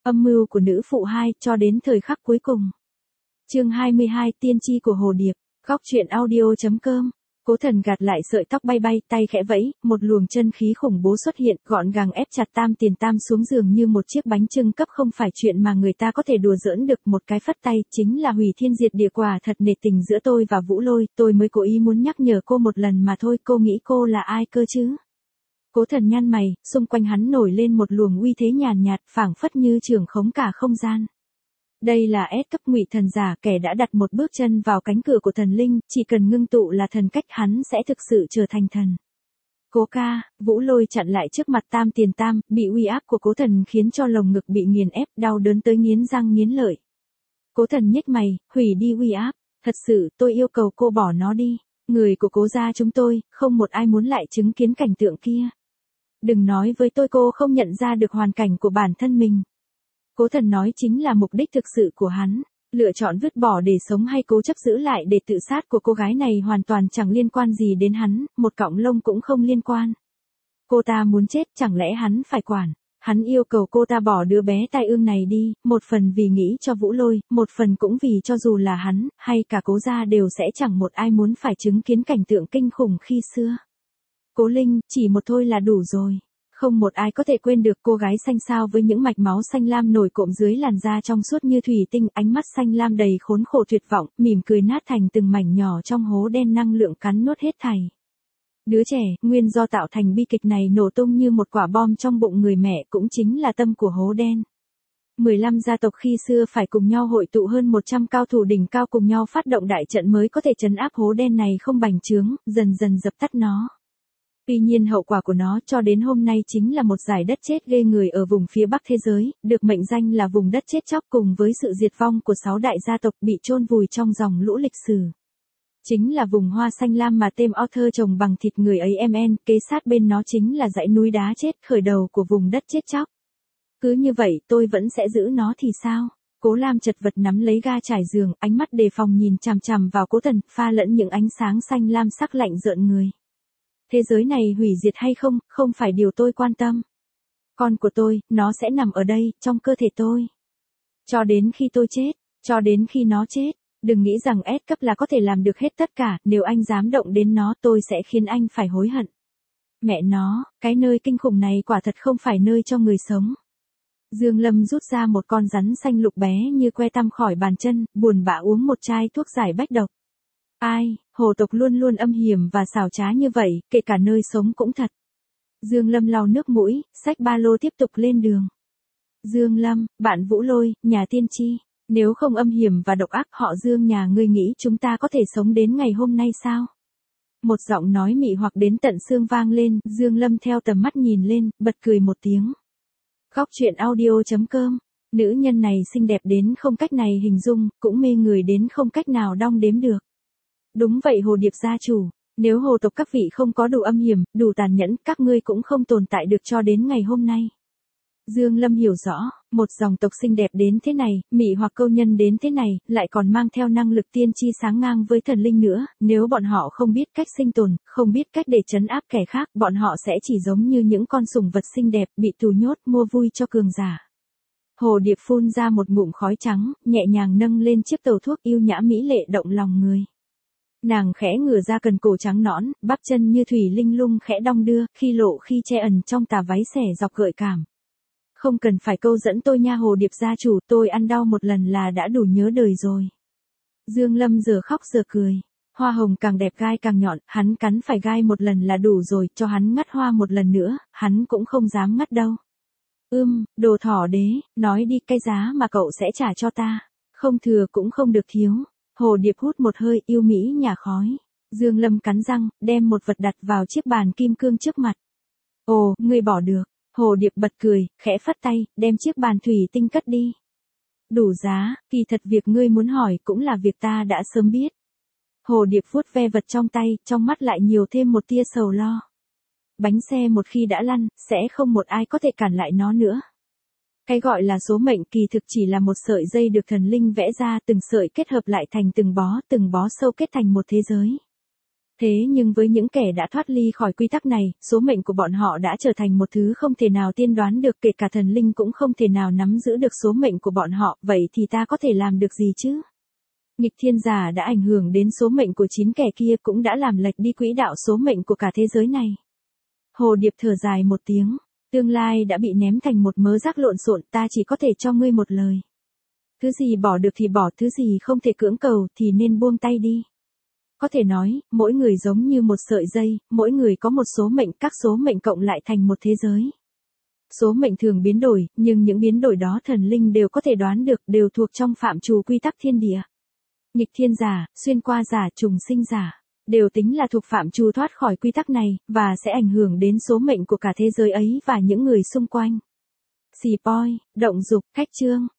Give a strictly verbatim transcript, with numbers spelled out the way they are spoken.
Âm mưu của nữ phụ hai cho đến thời khắc cuối cùng. Chương hai mươi hai Tiên tri của Hồ Điệp. Góc truyện audio chấm com. Cố Thần gạt lại sợi tóc bay bay, tay khẽ vẫy, một luồng chân khí khủng bố xuất hiện, gọn gàng ép chặt Tam Tiền Tam xuống giường như một chiếc bánh chưng cấp, không phải chuyện mà người ta có thể đùa giỡn được. Một cái phất tay chính là hủy thiên diệt địa, quả thật nể tình giữa tôi và Vũ Lôi, tôi mới cố ý muốn nhắc nhở cô một lần mà thôi. Cô nghĩ cô là ai cơ chứ? Cố Thần nhăn mày, xung quanh hắn nổi lên một luồng uy thế nhàn nhạt, phảng phất như trưởng khống cả không gian. Đây là S cấp ngụy thần giả, kẻ đã đặt một bước chân vào cánh cửa của thần linh, chỉ cần ngưng tụ là thần cách, hắn sẽ thực sự trở thành thần. Cố ca, Vũ Lôi chặn lại trước mặt Tam Tiền Tam, bị uy áp của Cố Thần khiến cho lồng ngực bị nghiền ép, đau đớn tới nghiến răng nghiến lợi. Cố Thần nhếch mày, hủy đi uy áp, thật sự, tôi yêu cầu cô bỏ nó đi. Người của Cố gia chúng tôi, không một ai muốn lại chứng kiến cảnh tượng kia. Đừng nói với tôi cô không nhận ra được hoàn cảnh của bản thân mình. Cố Thần nói chính là mục đích thực sự của hắn, lựa chọn vứt bỏ để sống hay cố chấp giữ lại để tự sát của cô gái này hoàn toàn chẳng liên quan gì đến hắn, một cọng lông cũng không liên quan. Cô ta muốn chết, chẳng lẽ hắn phải quản? Hắn yêu cầu cô ta bỏ đứa bé tai ương này đi, một phần vì nghĩ cho Vũ Lôi, một phần cũng vì cho dù là hắn, hay cả Cố gia đều sẽ chẳng một ai muốn phải chứng kiến cảnh tượng kinh khủng khi xưa. Cố Linh, chỉ một thôi là đủ rồi. Không một ai có thể quên được cô gái xanh xao với những mạch máu xanh lam nổi cộm dưới làn da trong suốt như thủy tinh, ánh mắt xanh lam đầy khốn khổ tuyệt vọng, mỉm cười nát thành từng mảnh nhỏ trong hố đen năng lượng cắn nuốt hết thảy. Đứa trẻ, nguyên do tạo thành bi kịch này nổ tung như một quả bom trong bụng người mẹ, cũng chính là tâm của hố đen. mười lăm gia tộc khi xưa phải cùng nhau hội tụ hơn một trăm cao thủ đỉnh cao cùng nhau phát động đại trận mới có thể trấn áp hố đen này không bành trướng, dần dần dập tắt nó. Tuy nhiên hậu quả của nó cho đến hôm nay chính là một dải đất chết ghê người ở vùng phía Bắc thế giới, được mệnh danh là vùng đất chết chóc, cùng với sự diệt vong của sáu đại gia tộc bị chôn vùi trong dòng lũ lịch sử. Chính là vùng hoa xanh lam mà tên Arthur trồng bằng thịt người ấy em en, kế sát bên nó chính là dãy núi đá chết, khởi đầu của vùng đất chết chóc. Cứ như vậy tôi vẫn sẽ giữ nó thì sao? Cố Lam chật vật nắm lấy ga trải giường, ánh mắt đề phòng nhìn chằm chằm vào Cố Thần, pha lẫn những ánh sáng xanh lam sắc lạnh rợn người. Thế giới này hủy diệt hay không, không phải điều tôi quan tâm. Con của tôi, nó sẽ nằm ở đây, trong cơ thể tôi. Cho đến khi tôi chết, cho đến khi nó chết, đừng nghĩ rằng S cấp là có thể làm được hết tất cả, nếu anh dám động đến nó tôi sẽ khiến anh phải hối hận. Mẹ nó, cái nơi kinh khủng này quả thật không phải nơi cho người sống. Dương Lâm rút ra một con rắn xanh lục bé như que tăm khỏi bàn chân, buồn bã uống một chai thuốc giải bách độc. Ai, hồ tộc luôn luôn âm hiểm và xảo trá như vậy, kể cả nơi sống cũng thật. Dương Lâm lau nước mũi, xách ba lô tiếp tục lên đường. Dương Lâm, bạn Vũ Lôi, nhà tiên tri, nếu không âm hiểm và độc ác họ Dương nhà ngươi nghĩ chúng ta có thể sống đến ngày hôm nay sao? Một giọng nói mị hoặc đến tận xương vang lên, Dương Lâm theo tầm mắt nhìn lên, bật cười một tiếng. Góc truyện audio chấm com. Nữ nhân này xinh đẹp đến không cách này hình dung, cũng mê người đến không cách nào đong đếm được. Đúng vậy Hồ Điệp gia chủ, nếu hồ tộc các vị không có đủ âm hiểm, đủ tàn nhẫn, các ngươi cũng không tồn tại được cho đến ngày hôm nay. Dương Lâm hiểu rõ, một dòng tộc xinh đẹp đến thế này, mị hoặc câu nhân đến thế này, lại còn mang theo năng lực tiên tri sáng ngang với thần linh nữa, nếu bọn họ không biết cách sinh tồn, không biết cách để trấn áp kẻ khác, bọn họ sẽ chỉ giống như những con sủng vật xinh đẹp, bị tù nhốt mua vui cho cường giả. Hồ Điệp phun ra một ngụm khói trắng, nhẹ nhàng nâng lên chiếc tàu thuốc yêu nhã mỹ lệ động lòng người. Nàng khẽ ngửa ra cần cổ trắng nõn, bắp chân như thủy linh lung khẽ đong đưa, khi lộ khi che ẩn trong tà váy xẻ dọc gợi cảm. Không cần phải câu dẫn tôi nha Hồ Điệp gia chủ, tôi ăn đau một lần là đã đủ nhớ đời rồi. Dương Lâm giờ khóc giờ cười. Hoa hồng càng đẹp gai càng nhọn, hắn cắn phải gai một lần là đủ rồi, cho hắn ngắt hoa một lần nữa, hắn cũng không dám ngắt đâu. Ưm, đồ thỏ đế, nói đi cái giá mà cậu sẽ trả cho ta. Không thừa cũng không được thiếu. Hồ Điệp hút một hơi yêu mỹ nhả khói. Dương Lâm cắn răng, đem một vật đặt vào chiếc bàn kim cương trước mặt. Ồ, ngươi bỏ được. Hồ Điệp bật cười, khẽ phất tay, đem chiếc bàn thủy tinh cất đi. Đủ giá, kỳ thật việc ngươi muốn hỏi cũng là việc ta đã sớm biết. Hồ Điệp vuốt ve vật trong tay, trong mắt lại nhiều thêm một tia sầu lo. Bánh xe một khi đã lăn, sẽ không một ai có thể cản lại nó nữa. Cái gọi là số mệnh kỳ thực chỉ là một sợi dây được thần linh vẽ ra, từng sợi kết hợp lại thành từng bó, từng bó sâu kết thành một thế giới. Thế nhưng với những kẻ đã thoát ly khỏi quy tắc này, số mệnh của bọn họ đã trở thành một thứ không thể nào tiên đoán được, kể cả thần linh cũng không thể nào nắm giữ được số mệnh của bọn họ, vậy thì ta có thể làm được gì chứ? Nghịch thiên giả đã ảnh hưởng đến số mệnh của chín kẻ kia, cũng đã làm lệch đi quỹ đạo số mệnh của cả thế giới này. Hồ Điệp thở dài một tiếng, tương lai đã bị ném thành một mớ rác lộn xộn, ta chỉ có thể cho ngươi một lời. Thứ gì bỏ được thì bỏ, thứ gì không thể cưỡng cầu thì nên buông tay đi. Có thể nói, mỗi người giống như một sợi dây, mỗi người có một số mệnh, các số mệnh cộng lại thành một thế giới. Số mệnh thường biến đổi, nhưng những biến đổi đó thần linh đều có thể đoán được, đều thuộc trong phạm trù quy tắc thiên địa. Nghịch thiên giả, xuyên qua giả, trùng sinh giả, đều tính là thuộc phạm trù thoát khỏi quy tắc này, và sẽ ảnh hưởng đến số mệnh của cả thế giới ấy và những người xung quanh. Xì poi, động dục, cách chương.